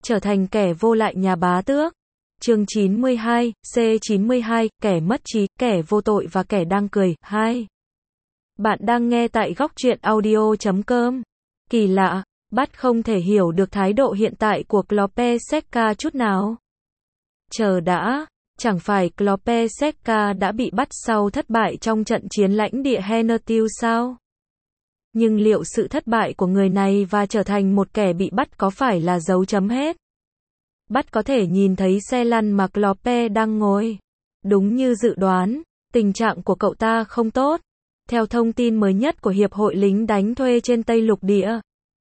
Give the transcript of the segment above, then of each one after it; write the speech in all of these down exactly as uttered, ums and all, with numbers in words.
trở thành kẻ vô lại nhà bá tước. Chương chín mươi hai, C chín mươi hai, kẻ mất trí, kẻ vô tội và kẻ đang cười. hai. Bạn đang nghe tại góc truyện audio chấm com. Kỳ lạ, bắt không thể hiểu được thái độ hiện tại của Klopešćka chút nào. Chờ đã, chẳng phải Klopešćka đã bị bắt sau thất bại trong trận chiến lãnh địa Hennertil sao? Nhưng liệu sự thất bại của người này và trở thành một kẻ bị bắt có phải là dấu chấm hết? Bắt có thể nhìn thấy xe lăn mà Klope đang ngồi. Đúng như dự đoán, tình trạng của cậu ta không tốt. Theo thông tin mới nhất của Hiệp hội lính đánh thuê trên Tây Lục Địa,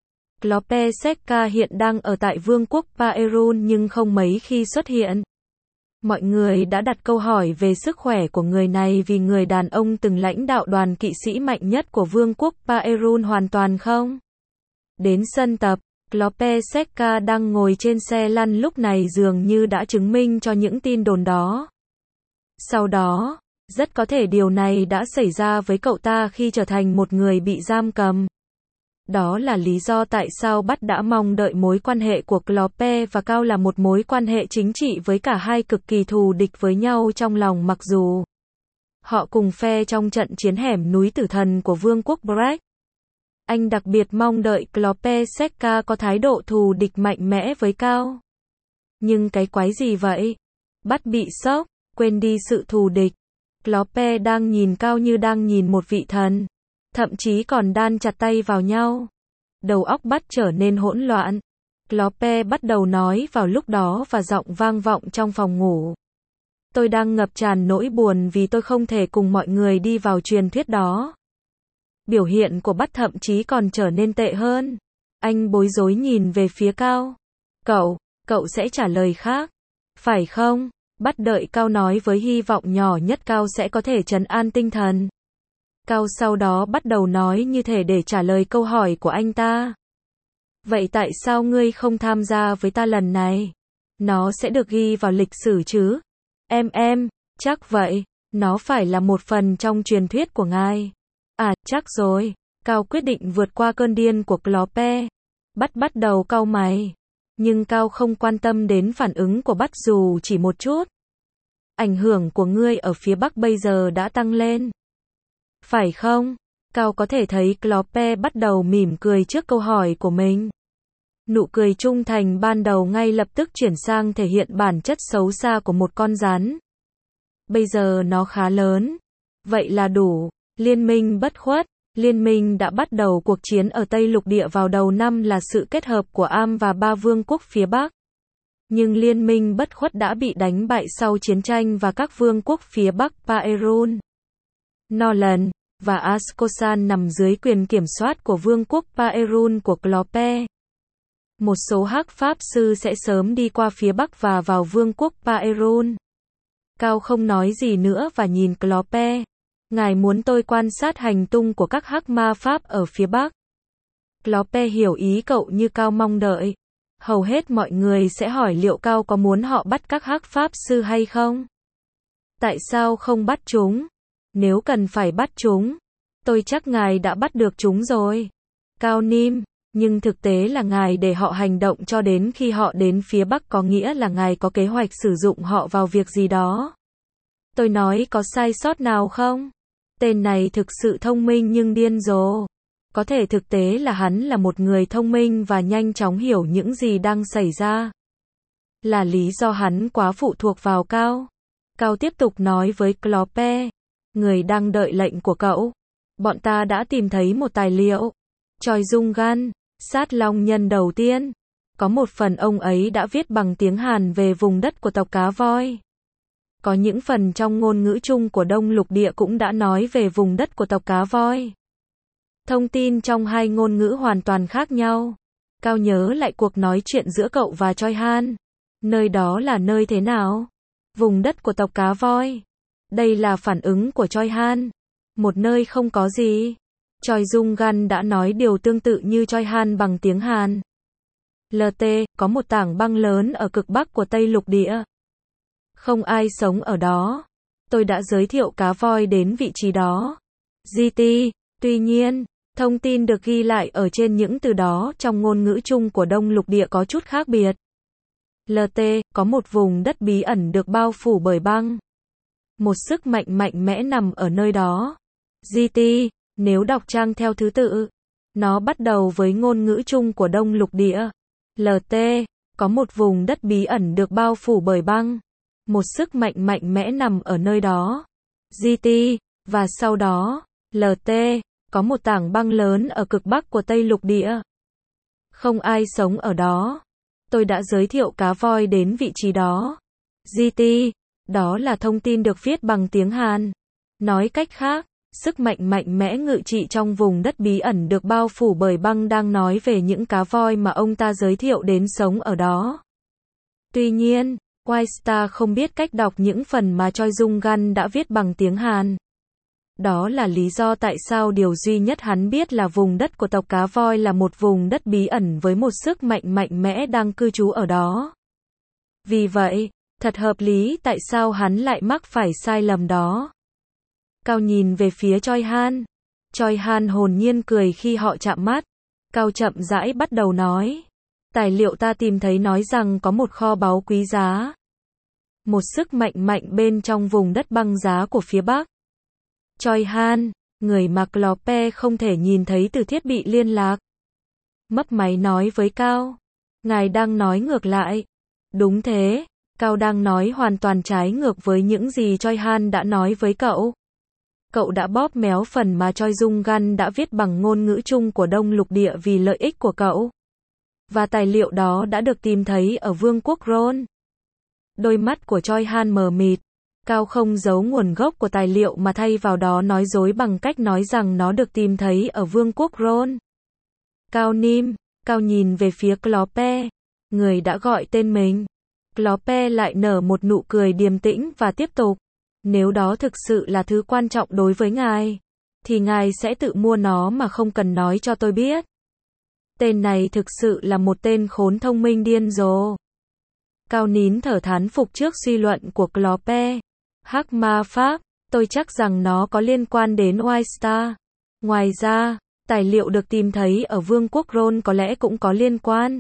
Klopešćka hiện đang ở tại Vương quốc Paerun nhưng không mấy khi xuất hiện. Mọi người đã đặt câu hỏi về sức khỏe của người này vì người đàn ông từng lãnh đạo đoàn kỵ sĩ mạnh nhất của Vương quốc Paerun hoàn toàn không. Đến sân tập, Klopešćka đang ngồi trên xe lăn lúc này dường như đã chứng minh cho những tin đồn đó. Sau đó, rất có thể điều này đã xảy ra với cậu ta khi trở thành một người bị giam cầm. Đó là lý do tại sao bắt đã mong đợi mối quan hệ của Klope và Cao là một mối quan hệ chính trị với cả hai cực kỳ thù địch với nhau trong lòng, mặc dù họ cùng phe trong trận chiến hẻm núi tử thần của Vương quốc Breck. Anh đặc biệt mong đợi Klopešćka có thái độ thù địch mạnh mẽ với Cao. Nhưng cái quái gì vậy? Bắt bị sốc, quên đi sự thù địch. Klope đang nhìn Cao như đang nhìn một vị thần. Thậm chí còn đan chặt tay vào nhau. Đầu óc bắt trở nên hỗn loạn. Klope bắt đầu nói vào lúc đó và giọng vang vọng trong phòng ngủ. Tôi đang ngập tràn nỗi buồn vì tôi không thể cùng mọi người đi vào truyền thuyết đó. Biểu hiện của bắt thậm chí còn trở nên tệ hơn. Anh bối rối nhìn về phía Cao. Cậu, cậu sẽ trả lời khác. Phải không? Bắt đợi Cao nói với hy vọng nhỏ nhất Cao sẽ có thể trấn an tinh thần. Cao sau đó bắt đầu nói như thể để trả lời câu hỏi của anh ta. Vậy tại sao ngươi không tham gia với ta lần này? Nó sẽ được ghi vào lịch sử chứ? Em em, chắc vậy. Nó phải là một phần trong truyền thuyết của ngài. À, chắc rồi. Cao quyết định vượt qua cơn điên của Klope. Bắt bắt đầu cau mày. Nhưng Cao không quan tâm đến phản ứng của bắt dù chỉ một chút. Ảnh hưởng của ngươi ở phía Bắc bây giờ đã tăng lên. Phải không? Cao có thể thấy Klope bắt đầu mỉm cười trước câu hỏi của mình. Nụ cười trung thành ban đầu ngay lập tức chuyển sang thể hiện bản chất xấu xa của một con rắn. Bây giờ nó khá lớn. Vậy là đủ. Liên minh bất khuất. Liên minh đã bắt đầu cuộc chiến ở Tây Lục Địa vào đầu năm là sự kết hợp của Am và ba vương quốc phía Bắc. Nhưng liên minh bất khuất đã bị đánh bại sau chiến tranh và các vương quốc phía Bắc Paerun, Norland và Askosan nằm dưới quyền kiểm soát của Vương quốc Paerun của Klope. Một số hắc pháp sư sẽ sớm đi qua phía Bắc và vào Vương quốc Paerun. Cao không nói gì nữa và nhìn Klope. Ngài muốn tôi quan sát hành tung của các hắc ma pháp ở phía Bắc. Klope hiểu ý cậu như Cao mong đợi. Hầu hết mọi người sẽ hỏi liệu Cao có muốn họ bắt các hắc pháp sư hay không? Tại sao không bắt chúng? Nếu cần phải bắt chúng, tôi chắc ngài đã bắt được chúng rồi. Cao Nim, nhưng thực tế là ngài để họ hành động cho đến khi họ đến phía Bắc, có nghĩa là ngài có kế hoạch sử dụng họ vào việc gì đó. Tôi nói có sai sót nào không? Tên này thực sự thông minh nhưng điên rồ. Có thể thực tế là hắn là một người thông minh và nhanh chóng hiểu những gì đang xảy ra. Là lý do hắn quá phụ thuộc vào Cao. Cao tiếp tục nói với Klope. Người đang đợi lệnh của cậu. Bọn ta đã tìm thấy một tài liệu. Choi Dung Gan, sát long nhân đầu tiên. Có một phần ông ấy đã viết bằng tiếng Hàn về vùng đất của tộc cá voi. Có những phần trong ngôn ngữ chung của Đông Lục Địa cũng đã nói về vùng đất của tộc cá voi. Thông tin trong hai ngôn ngữ hoàn toàn khác nhau. Cao nhớ lại cuộc nói chuyện giữa cậu và Choi Han. Nơi đó là nơi thế nào? Vùng đất của tộc cá voi. Đây là phản ứng của Choi Han. Một nơi không có gì. Choi Dung Gan đã nói điều tương tự như Choi Han bằng tiếng Hàn. lờ tê, có một tảng băng lớn ở cực bắc của Tây Lục Địa. Không ai sống ở đó. Tôi đã giới thiệu cá voi đến vị trí đó. giê tê, tuy nhiên, thông tin được ghi lại ở trên những từ đó trong ngôn ngữ chung của Đông Lục Địa có chút khác biệt. lờ tê, có một vùng đất bí ẩn được bao phủ bởi băng. Một sức mạnh mạnh mẽ nằm ở nơi đó. giê tê, nếu đọc trang theo thứ tự, nó bắt đầu với ngôn ngữ chung của Đông Lục Địa. lờ tê, có một vùng đất bí ẩn được bao phủ bởi băng. Một sức mạnh mạnh mẽ nằm ở nơi đó. giê tê, và sau đó, lờ tê, có một tảng băng lớn ở cực bắc của Tây Lục Địa. Không ai sống ở đó. Tôi đã giới thiệu cá voi đến vị trí đó. giê tê, đó là thông tin được viết bằng tiếng Hàn. Nói cách khác, sức mạnh mạnh mẽ ngự trị trong vùng đất bí ẩn được bao phủ bởi băng đang nói về những cá voi mà ông ta giới thiệu đến sống ở đó. Tuy nhiên, Whitestar không biết cách đọc những phần mà Choi Jung-gun đã viết bằng tiếng Hàn. Đó là lý do tại sao điều duy nhất hắn biết là vùng đất của tộc cá voi là một vùng đất bí ẩn với một sức mạnh mạnh mẽ đang cư trú ở đó. Vì vậy, thật hợp lý tại sao hắn lại mắc phải sai lầm đó. Cao nhìn về phía Choi Han. Choi Han hồn nhiên cười khi họ chạm mắt. Cao chậm rãi bắt đầu nói. Tài liệu ta tìm thấy nói rằng có một kho báu quý giá. Một sức mạnh mạnh bên trong vùng đất băng giá của phía Bắc. Choi Han, người mà Clope không thể nhìn thấy từ thiết bị liên lạc. Mấp máy nói với Cao. Ngài đang nói ngược lại. Đúng thế, Cao đang nói hoàn toàn trái ngược với những gì Choi Han đã nói với cậu. Cậu đã bóp méo phần mà Choi Jung-gun đã viết bằng ngôn ngữ chung của Đông Lục Địa vì lợi ích của cậu. Và tài liệu đó đã được tìm thấy ở Vương quốc Ron. Đôi mắt của Choi Han mờ mịt. Cao không giấu nguồn gốc của tài liệu mà thay vào đó nói dối bằng cách nói rằng nó được tìm thấy ở Vương quốc Ron. Cao Nim, Cao nhìn về phía Clope, người đã gọi tên mình. Clope lại nở một nụ cười điềm tĩnh và tiếp tục. Nếu đó thực sự là thứ quan trọng đối với ngài, thì ngài sẽ tự mua nó mà không cần nói cho tôi biết. Tên này thực sự là một tên khốn thông minh điên rồ. Cao nín thở thán phục trước suy luận của Clope. Hắc ma pháp, tôi chắc rằng nó có liên quan đến Whitestar. Ngoài ra, tài liệu được tìm thấy ở Vương quốc Ron có lẽ cũng có liên quan.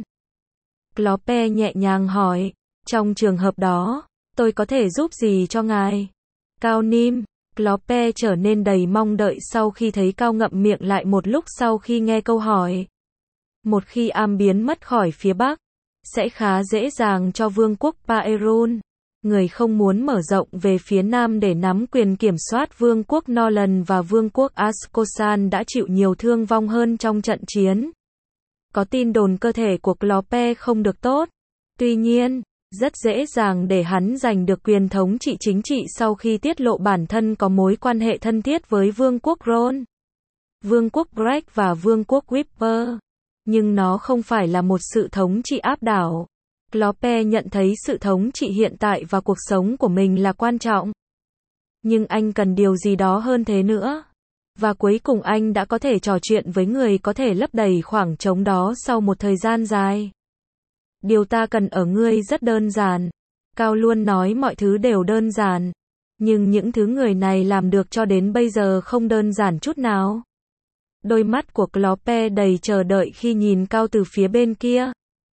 Clope nhẹ nhàng hỏi, trong trường hợp đó, tôi có thể giúp gì cho ngài? Cao Nim, Clope trở nên đầy mong đợi sau khi thấy Cao ngậm miệng lại một lúc sau khi nghe câu hỏi. Một khi Am biến mất khỏi phía Bắc, sẽ khá dễ dàng cho Vương quốc Paerun, người không muốn mở rộng về phía Nam để nắm quyền kiểm soát Vương quốc Norland và Vương quốc Askosan đã chịu nhiều thương vong hơn trong trận chiến. Có tin đồn cơ thể của Clope không được tốt. Tuy nhiên, rất dễ dàng để hắn giành được quyền thống trị chính trị sau khi tiết lộ bản thân có mối quan hệ thân thiết với Vương quốc Ron, Vương quốc Break và Vương quốc Whisper. Nhưng nó không phải là một sự thống trị áp đảo. Clope nhận thấy sự thống trị hiện tại và cuộc sống của mình là quan trọng. Nhưng anh cần điều gì đó hơn thế nữa. Và cuối cùng anh đã có thể trò chuyện với người có thể lấp đầy khoảng trống đó sau một thời gian dài. Điều ta cần ở ngươi rất đơn giản. Cao luôn nói mọi thứ đều đơn giản. Nhưng những thứ người này làm được cho đến bây giờ không đơn giản chút nào. Đôi mắt của Clope đầy chờ đợi khi nhìn Cao từ phía bên kia.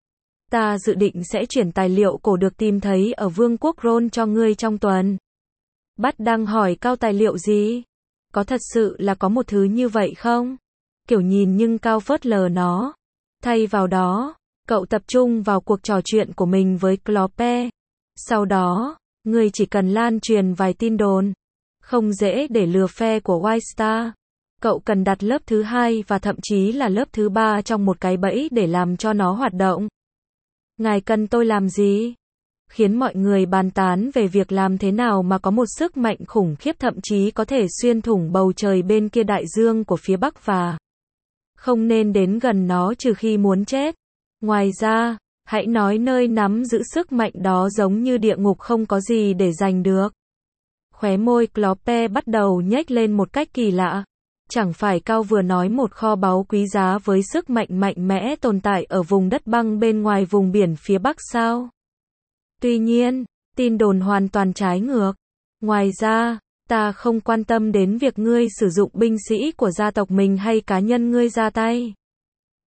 Ta dự định sẽ chuyển tài liệu cổ được tìm thấy ở Vương quốc Ron cho ngươi trong tuần. Bắt đang hỏi Cao tài liệu gì? Có thật sự là có một thứ như vậy không? Kiểu nhìn nhưng Cao phớt lờ nó. Thay vào đó, cậu tập trung vào cuộc trò chuyện của mình với Clope. Sau đó, ngươi chỉ cần lan truyền vài tin đồn. Không dễ để lừa phe của Whitestar. Cậu cần đặt lớp thứ hai và thậm chí là lớp thứ ba trong một cái bẫy để làm cho nó hoạt động. Ngài cần tôi làm gì? Khiến mọi người bàn tán về việc làm thế nào mà có một sức mạnh khủng khiếp thậm chí có thể xuyên thủng bầu trời bên kia đại dương của phía Bắc và không nên đến gần nó trừ khi muốn chết. Ngoài ra, hãy nói nơi nắm giữ sức mạnh đó giống như địa ngục không có gì để giành được. Khóe môi Clope bắt đầu nhếch lên một cách kỳ lạ. Chẳng phải Cao vừa nói một kho báu quý giá với sức mạnh mạnh mẽ tồn tại ở vùng đất băng bên ngoài vùng biển phía Bắc sao? Tuy nhiên, tin đồn hoàn toàn trái ngược. Ngoài ra, ta không quan tâm đến việc ngươi sử dụng binh sĩ của gia tộc mình hay cá nhân ngươi ra tay.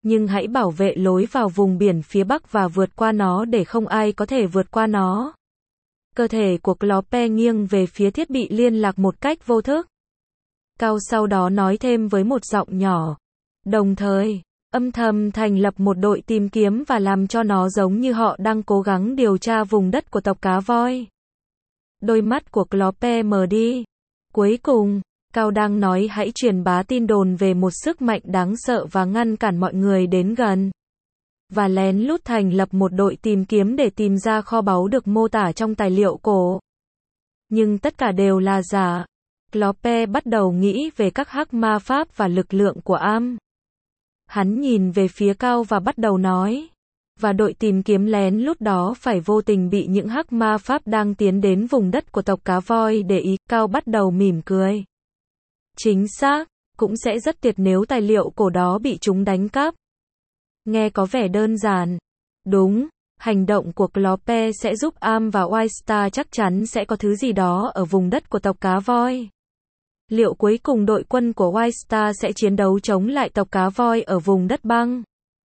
Nhưng hãy bảo vệ lối vào vùng biển phía Bắc và vượt qua nó để không ai có thể vượt qua nó. Cơ thể của Kloppe nghiêng về phía thiết bị liên lạc một cách vô thức. Cao sau đó nói thêm với một giọng nhỏ. Đồng thời, âm thầm thành lập một đội tìm kiếm và làm cho nó giống như họ đang cố gắng điều tra vùng đất của tộc cá voi. Đôi mắt của Kloppe mờ đi. Cuối cùng, Cao đang nói hãy truyền bá tin đồn về một sức mạnh đáng sợ và ngăn cản mọi người đến gần. Và lén lút thành lập một đội tìm kiếm để tìm ra kho báu được mô tả trong tài liệu cổ. Nhưng tất cả đều là giả. Kloppe bắt đầu nghĩ về các hắc ma pháp và lực lượng của Am. Hắn nhìn về phía Cao và bắt đầu nói. Và đội tìm kiếm lén lút đó phải vô tình bị những hắc ma pháp đang tiến đến vùng đất của tộc cá voi để ý. Cao bắt đầu mỉm cười. Chính xác, cũng sẽ rất tuyệt nếu tài liệu cổ đó bị chúng đánh cắp. Nghe có vẻ đơn giản. Đúng, hành động của Kloppe sẽ giúp Am và White Star chắc chắn sẽ có thứ gì đó ở vùng đất của tộc cá voi. Liệu cuối cùng đội quân của White Star sẽ chiến đấu chống lại tộc cá voi ở vùng đất băng?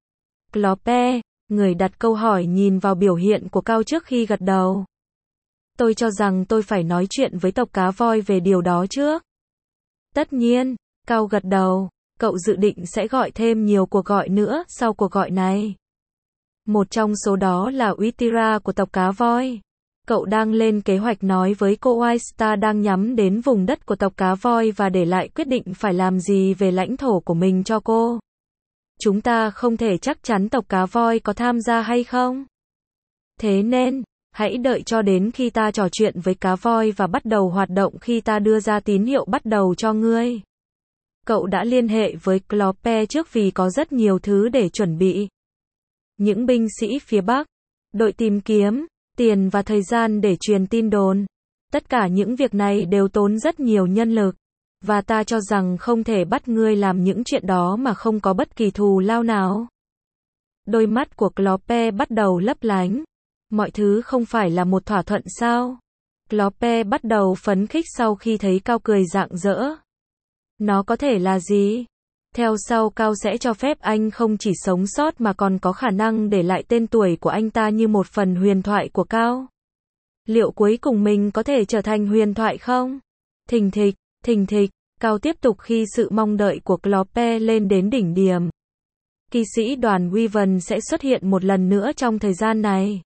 Kloppe, người đặt câu hỏi nhìn vào biểu hiện của Cao trước khi gật đầu. Tôi cho rằng tôi phải nói chuyện với tộc cá voi về điều đó trước. Tất nhiên, Cao gật đầu. Cậu dự định sẽ gọi thêm nhiều cuộc gọi nữa sau cuộc gọi này. Một trong số đó là Uitira của tộc cá voi. Cậu đang lên kế hoạch nói với cô White Star đang nhắm đến vùng đất của tộc cá voi và để lại quyết định phải làm gì về lãnh thổ của mình cho cô. Chúng ta không thể chắc chắn tộc cá voi có tham gia hay không. Thế nên, hãy đợi cho đến khi ta trò chuyện với cá voi và bắt đầu hoạt động khi ta đưa ra tín hiệu bắt đầu cho ngươi. Cậu đã liên hệ với Kloppe trước vì có rất nhiều thứ để chuẩn bị. Những binh sĩ phía Bắc, đội tìm kiếm, tiền và thời gian để truyền tin đồn. Tất cả những việc này đều tốn rất nhiều nhân lực. Và ta cho rằng không thể bắt ngươi làm những chuyện đó mà không có bất kỳ thù lao nào. Đôi mắt của Kloppe bắt đầu lấp lánh. Mọi thứ không phải là một thỏa thuận sao? Kloppe bắt đầu phấn khích sau khi thấy Cao cười rạng rỡ. Nó có thể là gì? Theo sau Cao sẽ cho phép anh không chỉ sống sót mà còn có khả năng để lại tên tuổi của anh ta như một phần huyền thoại của Cao. Liệu cuối cùng mình có thể trở thành huyền thoại không? Thình thịch, thình thịch, Cao tiếp tục khi sự mong đợi của Kloppe lên đến đỉnh điểm. Kỵ sĩ đoàn Wyvern sẽ xuất hiện một lần nữa trong thời gian này.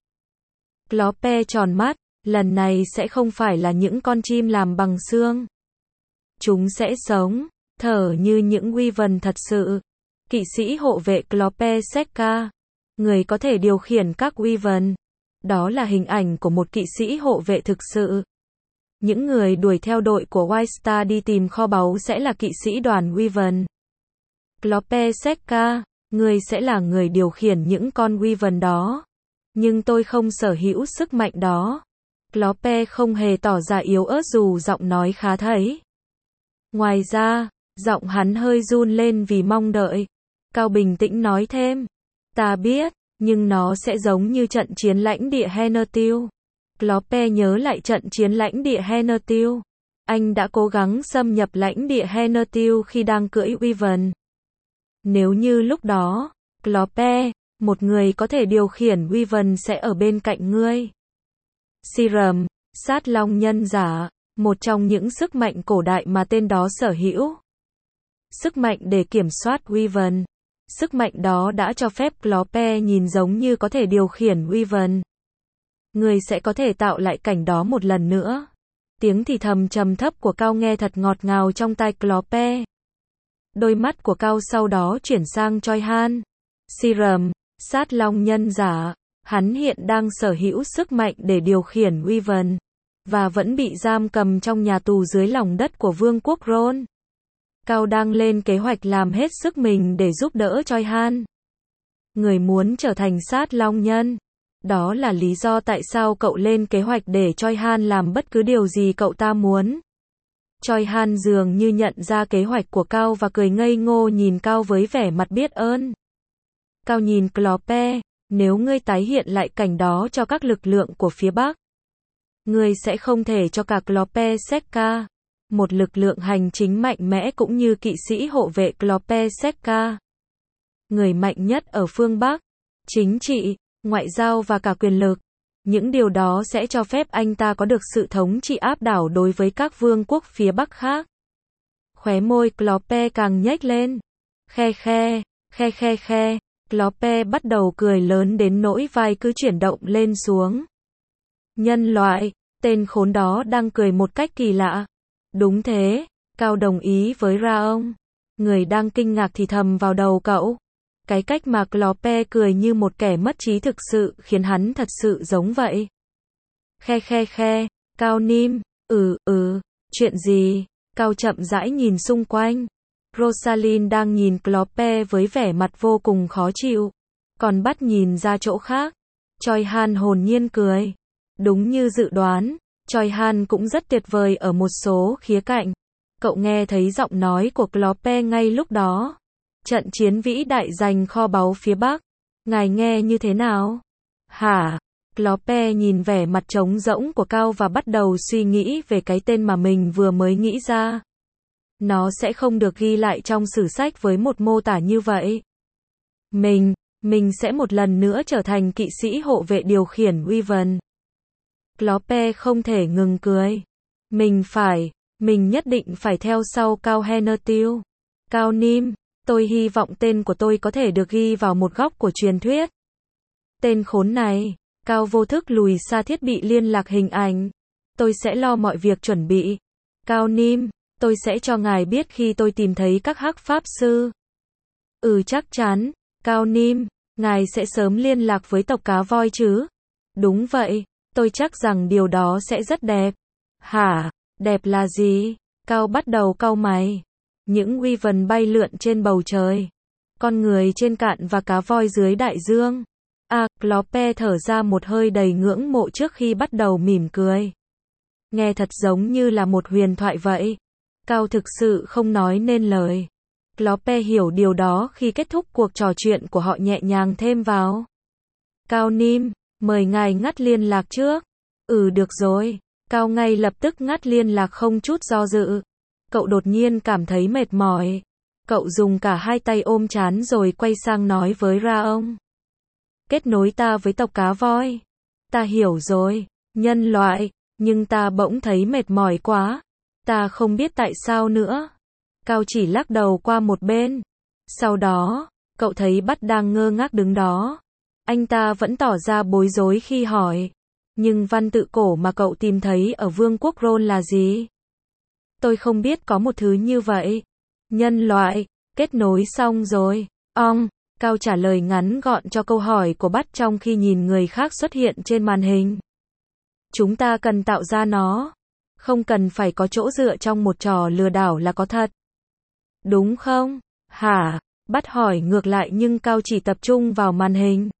Kloppe tròn mắt, lần này sẽ không phải là những con chim làm bằng xương. Chúng sẽ sống, thở như những Wyvern thật sự. Kỵ sĩ hộ vệ Kloppe Sekka, người có thể điều khiển các Wyvern. Đó là hình ảnh của một kỵ sĩ hộ vệ thực sự. Những người đuổi theo đội của White Star đi tìm kho báu sẽ là kỵ sĩ đoàn Wyvern. Kloppe Sekka, người sẽ là người điều khiển những con Wyvern đó. Nhưng tôi không sở hữu sức mạnh đó. Kloppe không hề tỏ ra yếu ớt dù giọng nói khá thấy. Ngoài ra, giọng hắn hơi run lên vì mong đợi. Cao bình tĩnh nói thêm. Ta biết, nhưng nó sẽ giống như trận chiến lãnh địa Henertil. Kloppe nhớ lại trận chiến lãnh địa Henertil. Anh đã cố gắng xâm nhập lãnh địa Henertil khi đang cưỡi Wyvern. Nếu như lúc đó, Kloppe, một người có thể điều khiển Wyvern sẽ ở bên cạnh ngươi. Siram, sát long nhân giả, một trong những sức mạnh cổ đại mà tên đó sở hữu. Sức mạnh để kiểm soát Wyvern. Sức mạnh đó đã cho phép Kloppe nhìn giống như có thể điều khiển Wyvern. Người sẽ có thể tạo lại cảnh đó một lần nữa. Tiếng thì thầm trầm thấp của Cao nghe thật ngọt ngào trong tai Kloppe. Đôi mắt của Cao sau đó chuyển sang Choi Han. Siram, sát long nhân giả, hắn hiện đang sở hữu sức mạnh để điều khiển Wyvern, và vẫn bị giam cầm trong nhà tù dưới lòng đất của vương quốc Ron. Cao đang lên kế hoạch làm hết sức mình để giúp đỡ Choi Han. Người muốn trở thành sát long nhân. Đó là lý do tại sao cậu lên kế hoạch để Choi Han làm bất cứ điều gì cậu ta muốn. Choi Han dường như nhận ra kế hoạch của Cao và cười ngây ngô nhìn Cao với vẻ mặt biết ơn. Cao nhìn Kloppe, nếu ngươi tái hiện lại cảnh đó cho các lực lượng của phía Bắc, ngươi sẽ không thể cho cả Kloppe Sekka, một lực lượng hành chính mạnh mẽ cũng như kỵ sĩ hộ vệ Kloppe Sekka. người mạnh nhất ở phương Bắc, chính trị, ngoại giao và cả quyền lực. Những điều đó sẽ cho phép anh ta có được sự thống trị áp đảo đối với các vương quốc phía Bắc khác. Khóe môi Kloppe càng nhếch lên. Khe khe, khe khe khe, Kloppe bắt đầu cười lớn đến nỗi vai cứ chuyển động lên xuống. Nhân loại, tên khốn đó đang cười một cách kỳ lạ. Đúng thế, Cao đồng ý với Raong. Người đang kinh ngạc thì thầm vào đầu cậu. Cái cách mà Kloppe cười như một kẻ mất trí thực sự khiến hắn thật sự giống vậy. Khe khe khe, Cao Nim, ừ, ừ, chuyện gì? Cao chậm rãi nhìn xung quanh. Rosalind đang nhìn Kloppe với vẻ mặt vô cùng khó chịu. Còn bắt nhìn ra chỗ khác. Choi Han hồn nhiên cười. Đúng như dự đoán, Choi Han cũng rất tuyệt vời ở một số khía cạnh. Cậu nghe thấy giọng nói của Kloppe ngay lúc đó. Trận chiến vĩ đại giành kho báu phía Bắc. Ngài nghe như thế nào? Hả? Kloppe nhìn vẻ mặt trống rỗng của Cao và bắt đầu suy nghĩ về cái tên mà mình vừa mới nghĩ ra. Nó sẽ không được ghi lại trong sử sách với một mô tả như vậy. Mình, mình sẽ một lần nữa trở thành kỵ sĩ hộ vệ điều khiển Wyvern. Kloppe không thể ngừng cười. Mình phải, mình nhất định phải theo sau Cao Hennertil. Cao Nim, tôi hy vọng tên của tôi có thể được ghi vào một góc của truyền thuyết. Tên khốn này, Cao vô thức lùi xa thiết bị liên lạc hình ảnh. Tôi sẽ lo mọi việc chuẩn bị. Cao Nim, tôi sẽ cho ngài biết khi tôi tìm thấy các hắc pháp sư. Ừ chắc chắn, Cao Nim, ngài sẽ sớm liên lạc với tộc cá voi chứ? Đúng vậy, tôi chắc rằng điều đó sẽ rất đẹp. Hả? Đẹp là gì? Cao bắt đầu cau mày. Những Wyvern bay lượn trên bầu trời. Con người trên cạn và cá voi dưới đại dương. À, Kloppe thở ra một hơi đầy ngưỡng mộ trước khi bắt đầu mỉm cười. Nghe thật giống như là một huyền thoại vậy. Cao thực sự không nói nên lời. Kloppe hiểu điều đó khi kết thúc cuộc trò chuyện của họ nhẹ nhàng thêm vào. Cao Nim, mời ngài ngắt liên lạc trước. Ừ được rồi. Cao ngay lập tức ngắt liên lạc không chút do dự. Cậu đột nhiên cảm thấy mệt mỏi. Cậu dùng cả hai tay ôm trán rồi quay sang nói với Raong. Kết nối ta với tộc cá voi. Ta hiểu rồi, nhân loại, nhưng ta bỗng thấy mệt mỏi quá. Ta không biết tại sao nữa. Cao chỉ lắc đầu qua một bên. Sau đó, cậu thấy Bắt đang ngơ ngác đứng đó. Anh ta vẫn tỏ ra bối rối khi hỏi. Nhưng văn tự cổ mà cậu tìm thấy ở Vương quốc Ron là gì? Tôi không biết có một thứ như vậy. Nhân loại, kết nối xong rồi. Ong, Cao trả lời ngắn gọn cho câu hỏi của Bắt trong khi nhìn người khác xuất hiện trên màn hình. Chúng ta cần tạo ra nó. Không cần phải có chỗ dựa trong một trò lừa đảo là có thật. Đúng không? Hả? Bắt hỏi ngược lại nhưng Cao chỉ tập trung vào màn hình.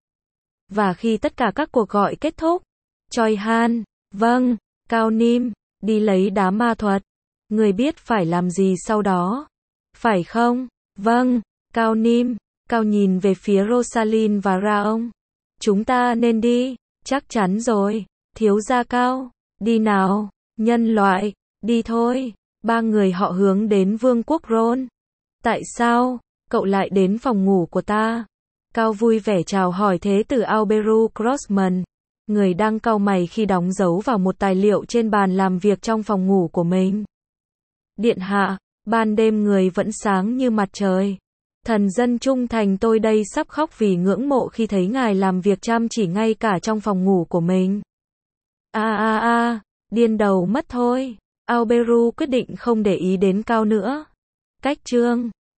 Và khi tất cả các cuộc gọi kết thúc, Choi Han, vâng, Cao Nim, đi lấy đá ma thuật. Người biết phải làm gì sau đó. Phải không? Vâng, Cao Nim. Cao nhìn về phía Rosalind và Raong. Chúng ta nên đi. Chắc chắn rồi. Thiếu gia Cao. Đi nào. Nhân loại. Đi thôi. Ba người họ hướng đến Vương quốc Ron. Tại sao? Cậu lại đến phòng ngủ của ta. Cao vui vẻ chào hỏi thế tử Auberu Crossman. Người đang cau mày khi đóng dấu vào một tài liệu trên bàn làm việc trong phòng ngủ của mình. Điện hạ, ban đêm người vẫn sáng như mặt trời. Thần dân trung thành tôi đây sắp khóc vì ngưỡng mộ khi thấy ngài làm việc chăm chỉ ngay cả trong phòng ngủ của mình. A a a, điên đầu mất thôi. Auberu quyết định không để ý đến Cao nữa. Cách chương